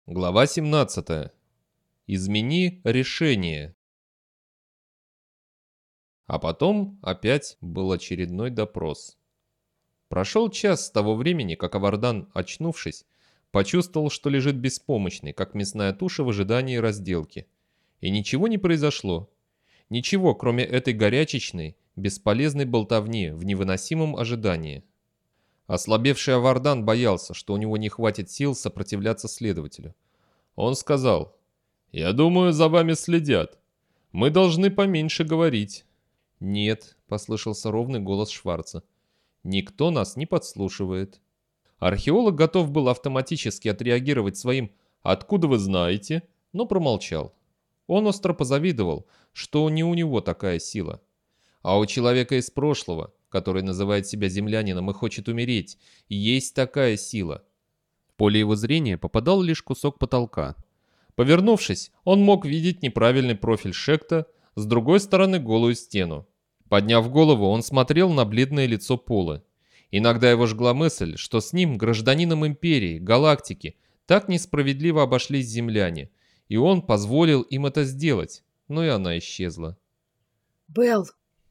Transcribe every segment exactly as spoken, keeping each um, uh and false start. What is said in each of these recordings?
Глава семнадцатая. Измени решение. А потом опять был очередной допрос. Прошел час с того времени, как Авардан, очнувшись, почувствовал, что лежит беспомощный, как мясная туша в ожидании разделки. И ничего не произошло. Ничего, кроме этой горячечной, бесполезной болтовни в невыносимом ожидании. Ослабевший Авардан боялся, что у него не хватит сил сопротивляться следователю. Он сказал: «Я думаю, за вами следят. Мы должны поменьше говорить». «Нет», — послышался ровный голос Шварца. «Никто нас не подслушивает». Археолог готов был автоматически отреагировать своим «Откуда вы знаете?», но промолчал. Он остро позавидовал, что не у него такая сила. А у человека из прошлого, который называет себя землянином и хочет умереть, есть такая сила. В поле его зрения попадал лишь кусок потолка. Повернувшись, он мог видеть неправильный профиль Шекта, с другой стороны голую стену. Подняв голову, он смотрел на бледное лицо Полы. Иногда его жгла мысль, что с ним, гражданином империи, галактики, так несправедливо обошлись земляне, и он позволил им это сделать, но и она исчезла. «Белл!»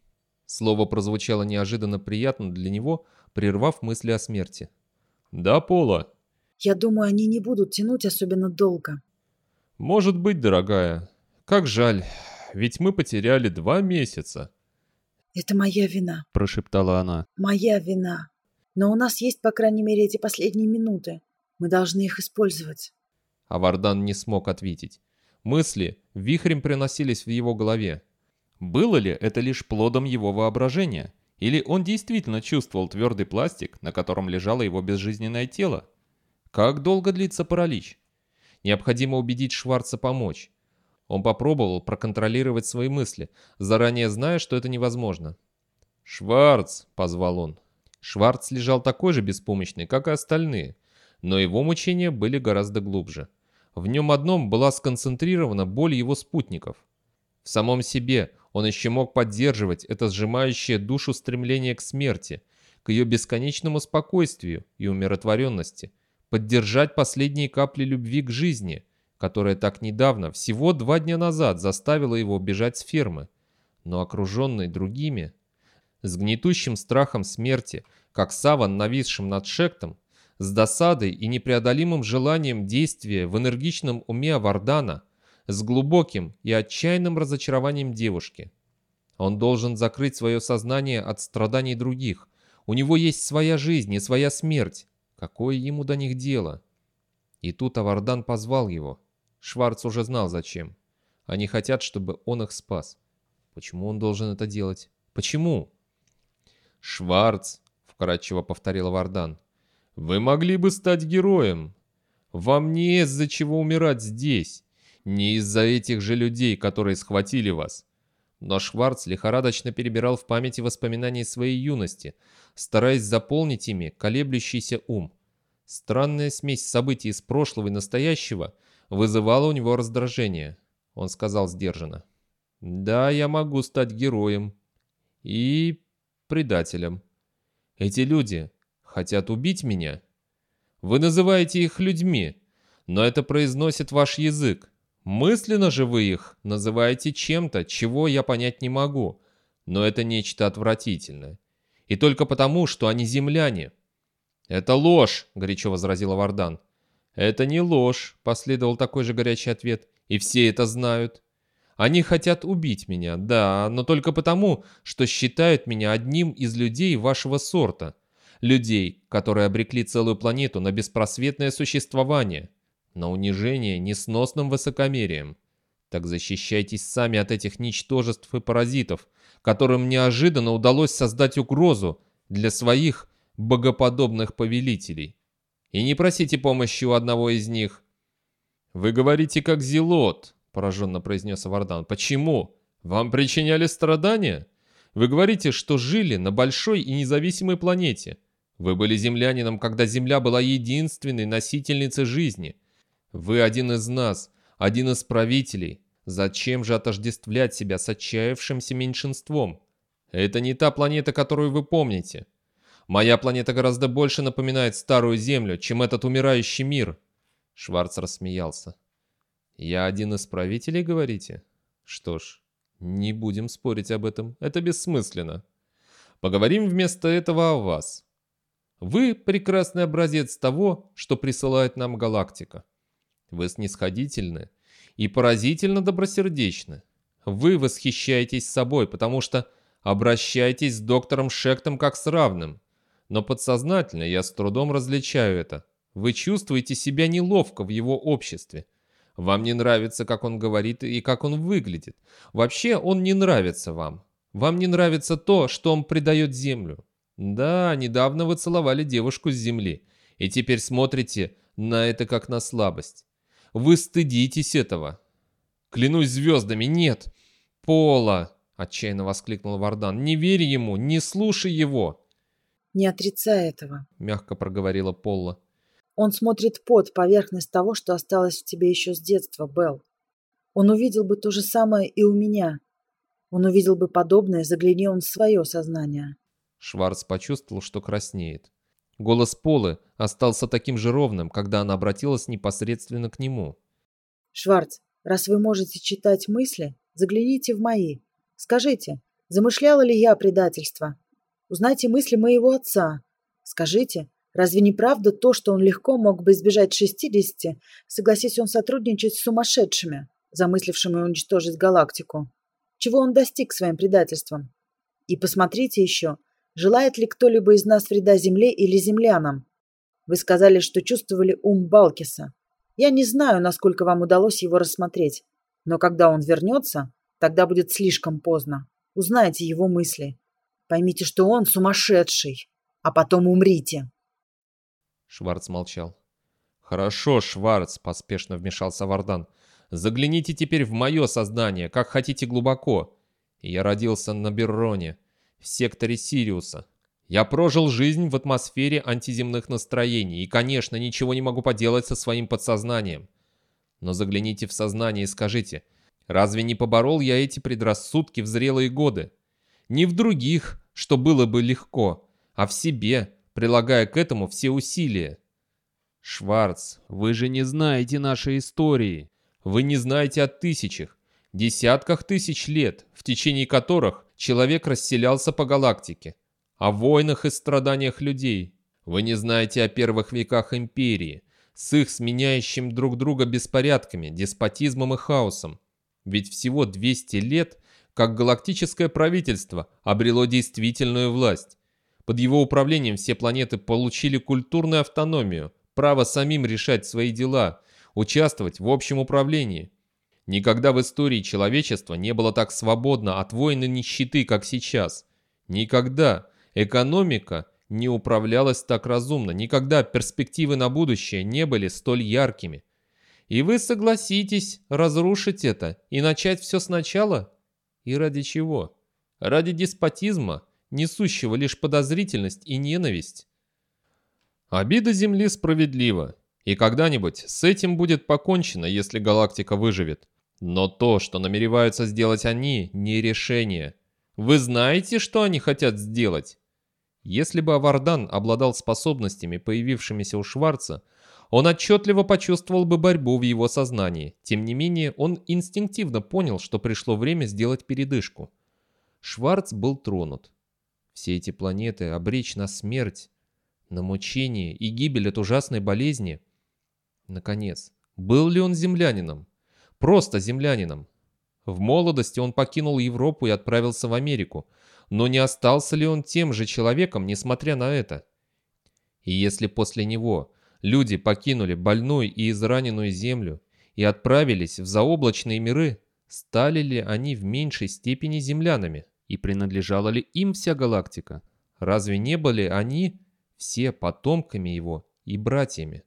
Слово прозвучало неожиданно приятно для него, прервав мысли о смерти. «Да, Пола?» «Я думаю, они не будут тянуть особенно долго». «Может быть, дорогая. Как жаль, ведь мы потеряли два месяца». «Это моя вина», — прошептала она. «Моя вина. Но у нас есть, по крайней мере, эти последние минуты. Мы должны их использовать». Авардан не смог ответить. Мысли вихрем приносились в его голове. Было ли это лишь плодом его воображения? Или он действительно чувствовал твердый пластик, на котором лежало его безжизненное тело? Как долго длится паралич? Необходимо убедить Шварца помочь. Он попробовал проконтролировать свои мысли, заранее зная, что это невозможно. «Шварц!» — позвал он. Шварц лежал такой же беспомощный, как и остальные, но его мучения были гораздо глубже. В нем одном была сконцентрирована боль его спутников. В самом себе он еще мог поддерживать это сжимающее душу стремление к смерти, к ее бесконечному спокойствию и умиротворенности, поддержать последние капли любви к жизни, которая так недавно, всего два дня назад, заставила его бежать с фермы, но окруженный другими, с гнетущим страхом смерти, как саван, нависшим над Шектом, с досадой и непреодолимым желанием действия в энергичном уме Авардана, с глубоким и отчаянным разочарованием девушки. Он должен закрыть свое сознание от страданий других. У него есть своя жизнь и своя смерть. Какое ему до них дело? И тут Авардан позвал его. Шварц уже знал зачем. Они хотят, чтобы он их спас. Почему он должен это делать? Почему? «Шварц», — вкратчиво повторил Авардан, — «вы могли бы стать героем. Вам не из-за чего умирать здесь. Не из-за этих же людей, которые схватили вас». Но Шварц лихорадочно перебирал в памяти воспоминания своей юности, стараясь заполнить ими колеблющийся ум. Странная смесь событий из прошлого и настоящего вызывала у него раздражение. Он сказал сдержанно: «Да, я могу стать героем. И предателем. Эти люди хотят убить меня. Вы называете их людьми, но это произносит ваш язык. Мысленно же вы их называете чем-то, чего я понять не могу, но это нечто отвратительное. И только потому, что они земляне». «Это ложь», — горячо возразил Авардан. «Это не ложь», — последовал такой же горячий ответ, — «и все это знают. Они хотят убить меня, да, но только потому, что считают меня одним из людей вашего сорта, людей, которые обрекли целую планету на беспросветное существование, на унижение несносным высокомерием. Так защищайтесь сами от этих ничтожеств и паразитов, которым неожиданно удалось создать угрозу для своих богоподобных повелителей. И не просите помощи у одного из них». «Вы говорите как зелот», — пораженно произнес Авардан. «Почему? Вам причиняли страдания? Вы говорите, что жили на большой и независимой планете. Вы были землянином, когда Земля была единственной носительницей жизни. Вы один из нас, один из правителей. Зачем же отождествлять себя с отчаявшимся меньшинством? Это не та планета, которую вы помните. Моя планета гораздо больше напоминает старую Землю, чем этот умирающий мир. Шварц рассмеялся. «Я один из правителей, говорите? Что ж, не будем спорить об этом, это бессмысленно. Поговорим вместо этого о вас. Вы прекрасный образец того, что присылает нам галактика. Вы снисходительны и поразительно добросердечны. Вы восхищаетесь собой, потому что обращаетесь с доктором Шектом как с равным. Но подсознательно я с трудом различаю это. Вы чувствуете себя неловко в его обществе. Вам не нравится, как он говорит и как он выглядит. Вообще он не нравится вам. Вам не нравится то, что он предает Землю. Да, недавно вы целовали девушку с Земли, и теперь смотрите на это как на слабость. Вы стыдитесь этого. Клянусь звездами, нет. Пола, отчаянно воскликнул Вардан, не верь ему, не слушай его. Не отрицай этого, мягко проговорила Полла. Он смотрит под поверхность того, что осталось в тебе еще с детства, Белл. Он увидел бы то же самое и у меня. Он увидел бы подобное, загляни он в свое сознание. Шварц почувствовал, что краснеет. Голос Полы остался таким же ровным, когда она обратилась непосредственно к нему. Шварц, раз вы можете читать мысли, загляните в мои. Скажите, замышляла ли я предательство? Узнайте мысли моего отца. Скажите, разве не правда то, что он легко мог бы избежать шестидесяти, согласись он сотрудничать с сумасшедшими, замыслившими уничтожить галактику? Чего он достиг своим предательством? И посмотрите еще, желает ли кто-либо из нас вреда Земле или землянам? Вы сказали, что чувствовали ум Балкиса. Я не знаю, насколько вам удалось его рассмотреть, но когда он вернется, тогда будет слишком поздно. Узнайте его мысли. Поймите, что он сумасшедший, а потом умрите. Шварц молчал. «Хорошо, Шварц», — поспешно вмешался Вардан. «Загляните теперь в мое сознание, как хотите глубоко. Я родился на Берроне, в секторе Сириуса. Я прожил жизнь в атмосфере антиземных настроений и, конечно, ничего не могу поделать со своим подсознанием. Но загляните в сознание и скажите, разве не поборол я эти предрассудки в зрелые годы? Не в других, что было бы легко, а в себе, прилагая к этому все усилия. Шварц, вы же не знаете нашей истории. Вы не знаете о тысячах, десятках тысяч лет, в течение которых человек расселялся по галактике, о войнах и страданиях людей. Вы не знаете о первых веках империи, с их сменяющим друг друга беспорядками, деспотизмом и хаосом. Ведь всего двести лет, как галактическое правительство обрело действительную власть. Под его управлением все планеты получили культурную автономию, право самим решать свои дела, участвовать в общем управлении. Никогда в истории человечества не было так свободно от войн и нищеты, как сейчас. Никогда экономика не управлялась так разумно, никогда перспективы на будущее не были столь яркими. И вы согласитесь разрушить это и начать все сначала? И ради чего? Ради деспотизма, несущего лишь подозрительность и ненависть? Обида Земли справедлива, и когда-нибудь с этим будет покончено, если галактика выживет. Но то, что намереваются сделать они, не решение. Вы знаете, что они хотят сделать? Если бы Авардан обладал способностями, появившимися у Шварца, он отчетливо почувствовал бы борьбу в его сознании. Тем не менее, он инстинктивно понял, что пришло время сделать передышку. Шварц был тронут. Все эти планеты обречь на смерть, на мучение и гибель от ужасной болезни. Наконец, был ли он землянином? Просто землянином. В молодости он покинул Европу и отправился в Америку. Но не остался ли он тем же человеком, несмотря на это? И если после него люди покинули больную и израненную Землю и отправились в заоблачные миры, стали ли они в меньшей степени землянами? И принадлежала ли им вся галактика? Разве не были они все потомками его и братьями?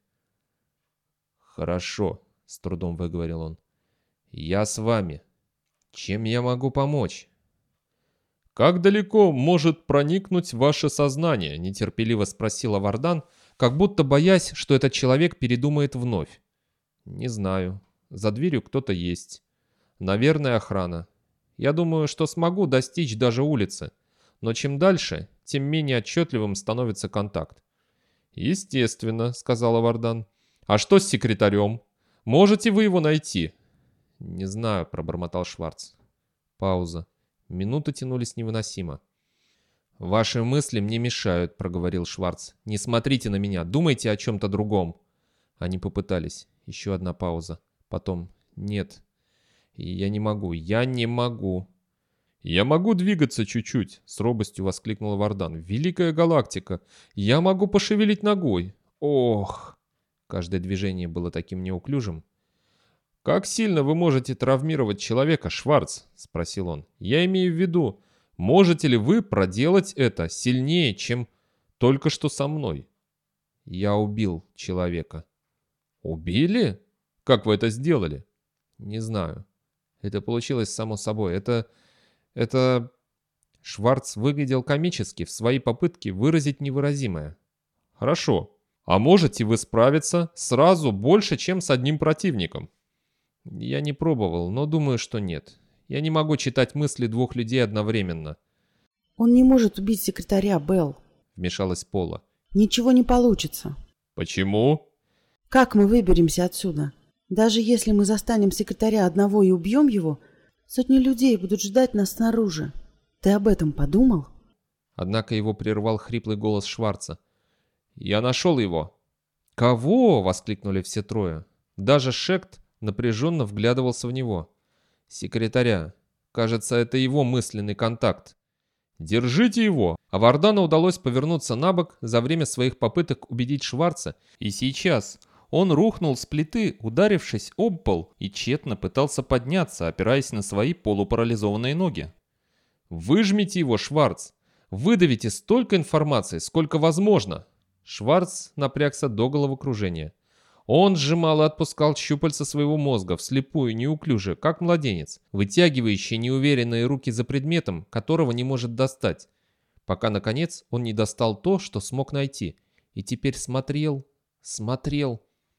«Хорошо», — с трудом выговорил он. «Я с вами. Чем я могу помочь?» «Как далеко может проникнуть ваше сознание?» — нетерпеливо спросил Вардан, как будто боясь, что этот человек передумает вновь. «Не знаю. За дверью кто-то есть. Наверное, охрана. Я думаю, что смогу достичь даже улицы. Но чем дальше, тем менее отчетливым становится контакт». «Естественно», — сказал Вардан. А что с секретарем? Можете вы его найти? Не знаю, пробормотал Шварц. Пауза. Минуты тянулись невыносимо. «Ваши мысли мне мешают», — проговорил Шварц. «Не смотрите на меня, думайте о чем-то другом». Они попытались. Еще одна пауза. Потом «Нет, я не могу, я не могу». «Я могу двигаться чуть-чуть», — с робостью воскликнул Вардан. «Великая галактика! Я могу пошевелить ногой! Ох!» Каждое движение было таким неуклюжим. «Как сильно вы можете травмировать человека, Шварц?» — спросил он. «Я имею в виду, можете ли вы проделать это сильнее, чем только что со мной?» «Я убил человека». «Убили? Как вы это сделали?» «Не знаю. Это получилось само собой. Это... это...» Шварц выглядел комически в своей попытке выразить невыразимое. «Хорошо. А можете вы справиться сразу больше, чем с одним противником?» «Я не пробовал, но думаю, что нет. Я не могу читать мысли двух людей одновременно». «Он не может убить секретаря, Белл», — вмешалась Пола. «Ничего не получится». «Почему?» «Как мы выберемся отсюда? Даже если мы застанем секретаря одного и убьем его, сотни людей будут ждать нас снаружи. Ты об этом подумал?» Однако его прервал хриплый голос Шварца. «Я нашел его». «Кого?» — воскликнули все трое. Даже Шект напряженно вглядывался в него. «Секретаря. Кажется, это его мысленный контакт». «Держите его!» А Вардану удалось повернуться на бок за время своих попыток убедить Шварца, и сейчас он рухнул с плиты, ударившись об пол, и тщетно пытался подняться, опираясь на свои полупарализованные ноги. «Выжмите его, Шварц! Выдавите столько информации, сколько возможно!» Шварц напрягся до головокружения. Он сжимал и отпускал щупальца своего мозга, вслепую, неуклюже, как младенец, вытягивающий неуверенные руки за предметом, которого не может достать, пока, наконец, он не достал то, что смог найти, и теперь смотрел, смотрел.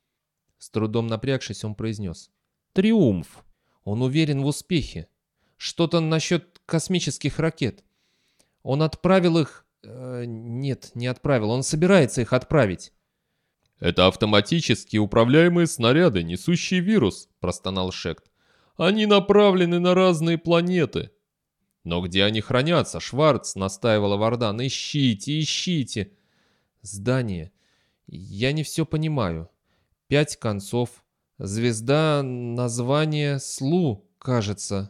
С трудом напрягшись, он произнес. «Триумф! Он уверен в успехе. Что-то насчет космических ракет. Он отправил их... Э, нет, не отправил, он собирается их отправить». «Это автоматически управляемые снаряды, несущие вирус», – простонал Шект. «Они направлены на разные планеты». «Но где они хранятся, Шварц?» – настаивала Вардан. «Ищите, ищите!» «Здание. Я не все понимаю. Пять концов. Звезда, название Слу, кажется».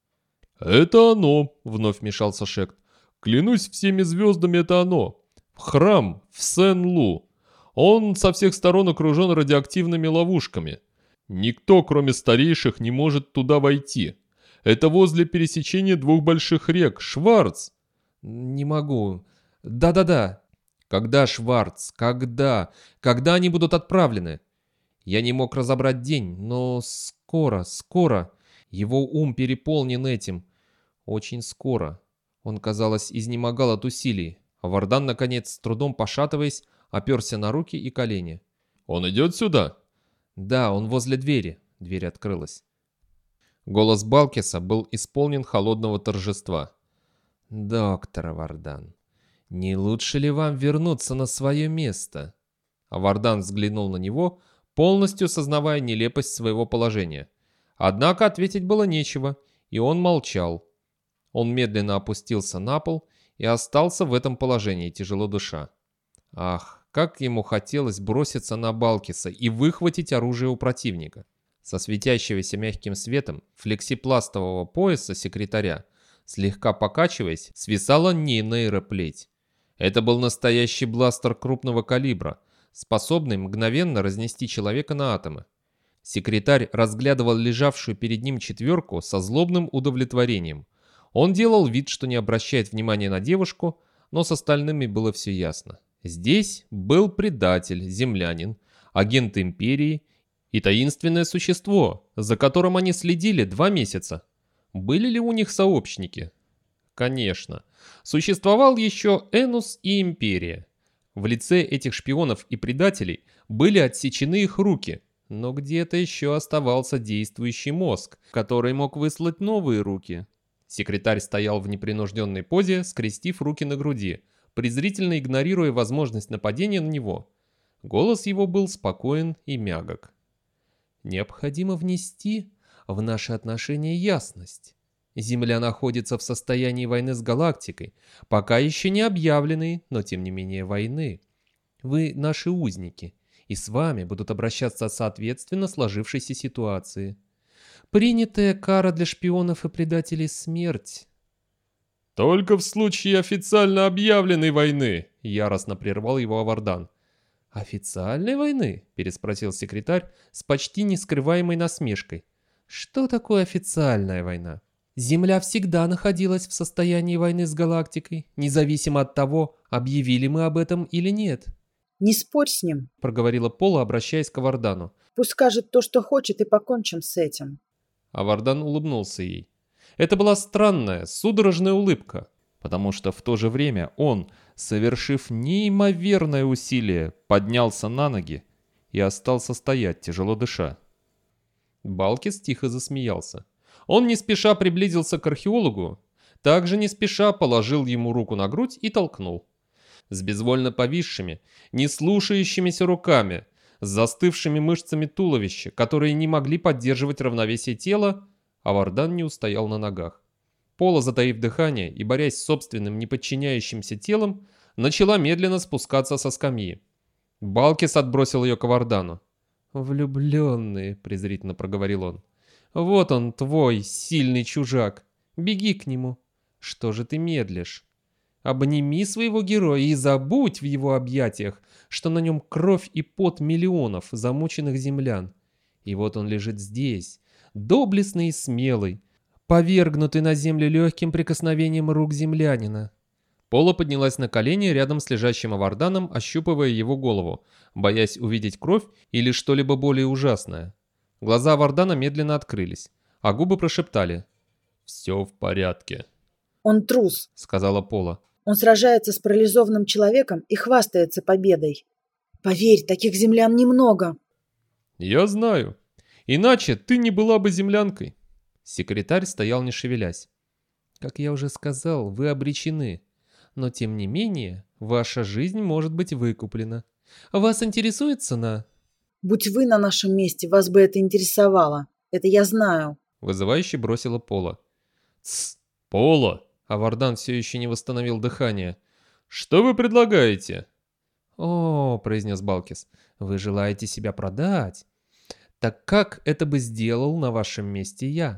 «Это оно», – вновь вмешался Шект. «Клянусь всеми звездами, это оно. Храм в Сен-Лу. Он со всех сторон окружен радиоактивными ловушками. Никто, кроме старейших, не может туда войти. Это возле пересечения двух больших рек. Шварц!» «Не могу. Да-да-да. Когда, Шварц? Когда? Когда они будут отправлены?» Я не мог разобрать день, но скоро, скоро. Его ум переполнен этим. Очень скоро. Он, казалось, изнемогал от усилий. А Вардан, наконец, с трудом пошатываясь, оперся на руки и колени. «Он идет сюда?» «Да, он возле двери». Дверь открылась. Голос Балкиса был исполнен холодного торжества. «Доктор Вардан, не лучше ли вам вернуться на свое место?» А Вардан взглянул на него, полностью сознавая нелепость своего положения. Однако ответить было нечего, и он молчал. Он медленно опустился на пол и остался в этом положении, тяжело дыша. Ах, как ему хотелось броситься на Балкиса и выхватить оружие у противника. Со светящегося мягким светом флексипластового пояса секретаря, слегка покачиваясь, свисала нейроплеть. Это был настоящий бластер крупного калибра, способный мгновенно разнести человека на атомы. Секретарь разглядывал лежавшую перед ним четверку со злобным удовлетворением. Он делал вид, что не обращает внимания на девушку, но с остальными было все ясно. Здесь был предатель, землянин, агент империи и таинственное существо, за которым они следили два месяца. Были ли у них сообщники? Конечно. Существовал еще Энус и Империя. В лице этих шпионов и предателей были отсечены их руки, но где-то еще оставался действующий мозг, который мог выслать новые руки. Секретарь стоял в непринужденной позе, скрестив руки на груди, презрительно игнорируя возможность нападения на него. Голос его был спокоен и мягок. «Необходимо внести в наши отношения ясность. Земля находится в состоянии войны с галактикой, пока еще не объявленной, но тем не менее войны. Вы наши узники, и с вами будут обращаться соответственно сложившейся ситуации. Принятая кара для шпионов и предателей — смерть». «Только в случае официально объявленной войны», — яростно прервал его Авардан. «Официальной войны?» – переспросил секретарь с почти нескрываемой насмешкой. «Что такое официальная война? Земля всегда находилась в состоянии войны с галактикой, независимо от того, объявили мы об этом или нет». «Не спорь с ним», – проговорила Пола, обращаясь к Авардану. «Пусть скажет то, что хочет, и покончим с этим». Авардан улыбнулся ей. Это была странная, судорожная улыбка, потому что в то же время он, совершив неимоверное усилие, поднялся на ноги и остался стоять, тяжело дыша. Балкис тихо засмеялся. Он не спеша приблизился к археологу, также не спеша положил ему руку на грудь и толкнул. С безвольно повисшими, не слушающимися руками, с застывшими мышцами туловища, которые не могли поддерживать равновесие тела, Авардан не устоял на ногах. Пола, затаив дыхание и борясь с собственным неподчиняющимся телом, начала медленно спускаться со скамьи. Балкис отбросил ее к Авардану. «Влюбленные», — презрительно проговорил он. «Вот он, твой сильный чужак. Беги к нему. Что же ты медлишь? Обними своего героя и забудь в его объятиях, что на нем кровь и пот миллионов замученных землян. И вот он лежит здесь, доблестный и смелый, повергнутый на землю легким прикосновением рук землянина». Пола поднялась на колени рядом с лежащим Аварданом, ощупывая его голову, боясь увидеть кровь или что-либо более ужасное. Глаза Авардана медленно открылись, а губы прошептали: «Все в порядке». «Он трус», — сказала Пола. «Он сражается с парализованным человеком и хвастается победой. Поверь, таких землян немного». «Я знаю. Иначе ты не была бы землянкой». Секретарь стоял не шевелясь. «Как я уже сказал, вы обречены. Но тем не менее, ваша жизнь может быть выкуплена. Вас интересует цена?» «Будь вы на нашем месте, вас бы это интересовало. Это я знаю», — вызывающе бросила Пола. «Тсс, Пола!» Авардан все еще не восстановил дыхание. «Что вы предлагаете?» «О, — произнес Балкис, — вы желаете себя продать? Так как это бы сделал на вашем месте я?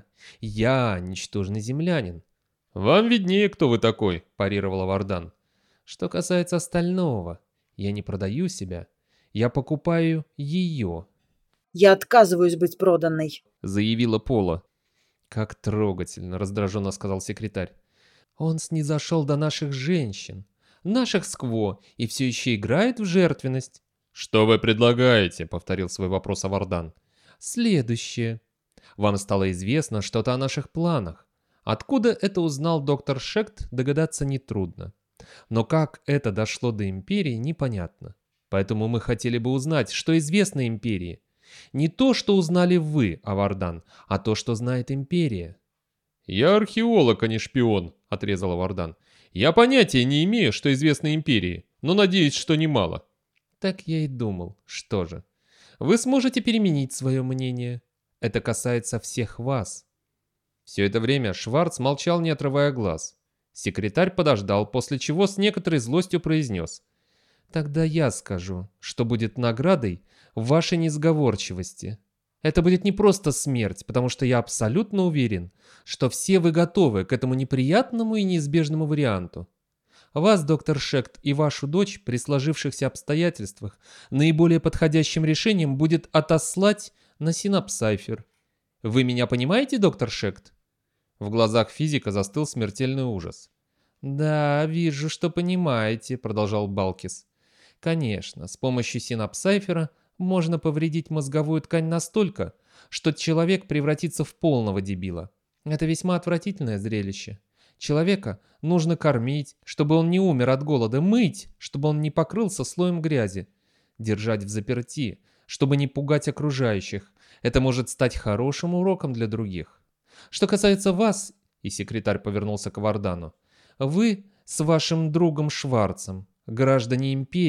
Я ничтожный землянин». «Вам виднее, кто вы такой», — парировал Авардан. «Что касается остального, я не продаю себя, я покупаю ее». «Я отказываюсь быть проданной», — заявила Пола. «Как трогательно», — раздраженно сказал секретарь. «Он снизошел до наших женщин, наших скво, и все еще играет в жертвенность». «Что вы предлагаете?» — повторил свой вопрос Авардан. «Следующее. Вам стало известно что-то о наших планах. Откуда это узнал доктор Шект, догадаться нетрудно. Но как это дошло до Империи, непонятно. Поэтому мы хотели бы узнать, что известно Империи. Не то, что узнали вы, Авардан, а то, что знает Империя». «Я археолог, а не шпион», — отрезал Авардан. «Я понятия не имею, что известно Империи, но надеюсь, что немало». «Так я и думал. Что же? Вы сможете переменить свое мнение. Это касается всех вас». Все это время Шварц молчал, не отрывая глаз. Секретарь подождал, после чего с некоторой злостью произнес: «Тогда я скажу, что будет наградой вашей несговорчивости. Это будет не просто смерть, потому что я абсолютно уверен, что все вы готовы к этому неприятному и неизбежному варианту. Вас, доктор Шект, и вашу дочь при сложившихся обстоятельствах наиболее подходящим решением будет отослать на Синапсайфер. Вы меня понимаете, доктор Шект?» В глазах физика застыл смертельный ужас. «Да, вижу, что понимаете», — продолжал Балкис. «Конечно, с помощью синапсайфера можно повредить мозговую ткань настолько, что человек превратится в полного дебила. Это весьма отвратительное зрелище. Человека нужно кормить, чтобы он не умер от голода, мыть, чтобы он не покрылся слоем грязи, держать в заперти, чтобы не пугать окружающих. Это может стать хорошим уроком для других. Что касается вас, и секретарь повернулся к Авардану, вы с вашим другом Шварцем, граждане Империи,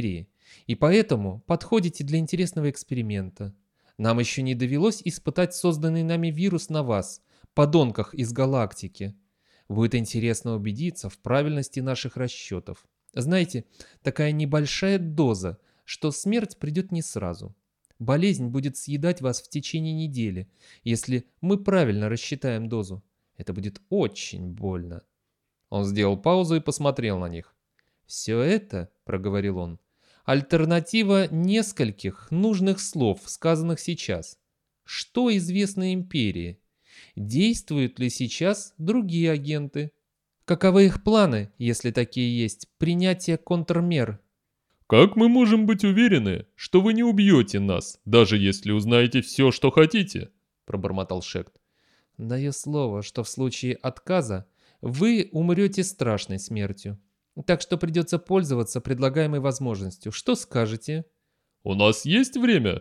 И поэтому подходите для интересного эксперимента. Нам еще не довелось испытать созданный нами вирус на вас, подонках из галактики. Будет интересно убедиться в правильности наших расчетов. Знаете, такая небольшая доза, что смерть придет не сразу. Болезнь будет съедать вас в течение недели, если мы правильно рассчитаем дозу. Это будет очень больно. Он сделал паузу и посмотрел на них. «Все это, — проговорил он, — альтернатива нескольких нужных слов, сказанных сейчас. Что известно империи? Действуют ли сейчас другие агенты? Каковы их планы, если такие есть, принятие контрмер?» «Как мы можем быть уверены, что вы не убьете нас, даже если узнаете все, что хотите?» – пробормотал Шект. «Даю слово, что в случае отказа вы умрете страшной смертью. Так что придется пользоваться предлагаемой возможностью. Что скажете?» «У нас есть время?»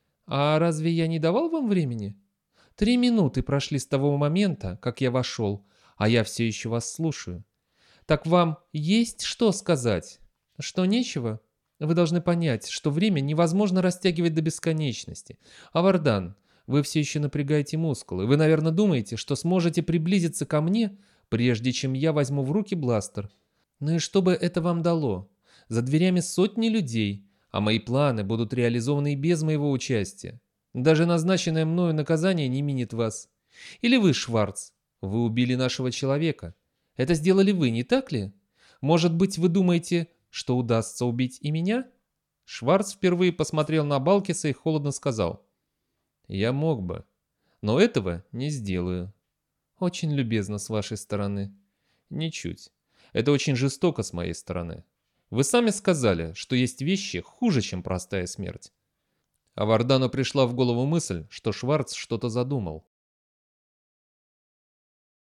«А разве я не давал вам времени? Три минуты прошли с того момента, как я вошел, а я все еще вас слушаю. Так вам есть что сказать? Что нечего? Вы должны понять, что время невозможно растягивать до бесконечности. Авардан, вы все еще напрягаете мускулы. Вы, наверное, думаете, что сможете приблизиться ко мне, прежде чем я возьму в руки бластер. Ну и что бы это вам дало? За дверями сотни людей, а мои планы будут реализованы и без моего участия. Даже назначенное мною наказание не минит вас. Или вы, Шварц, вы убили нашего человека. Это сделали вы, не так ли? Может быть, вы думаете, что удастся убить и меня?» Шварц впервые посмотрел на Балкиса и холодно сказал: «Я мог бы, но этого не сделаю». «Очень любезно с вашей стороны». «Ничуть. Это очень жестоко с моей стороны. Вы сами сказали, что есть вещи хуже, чем простая смерть». А Вардану пришла в голову мысль, что Шварц что-то задумал.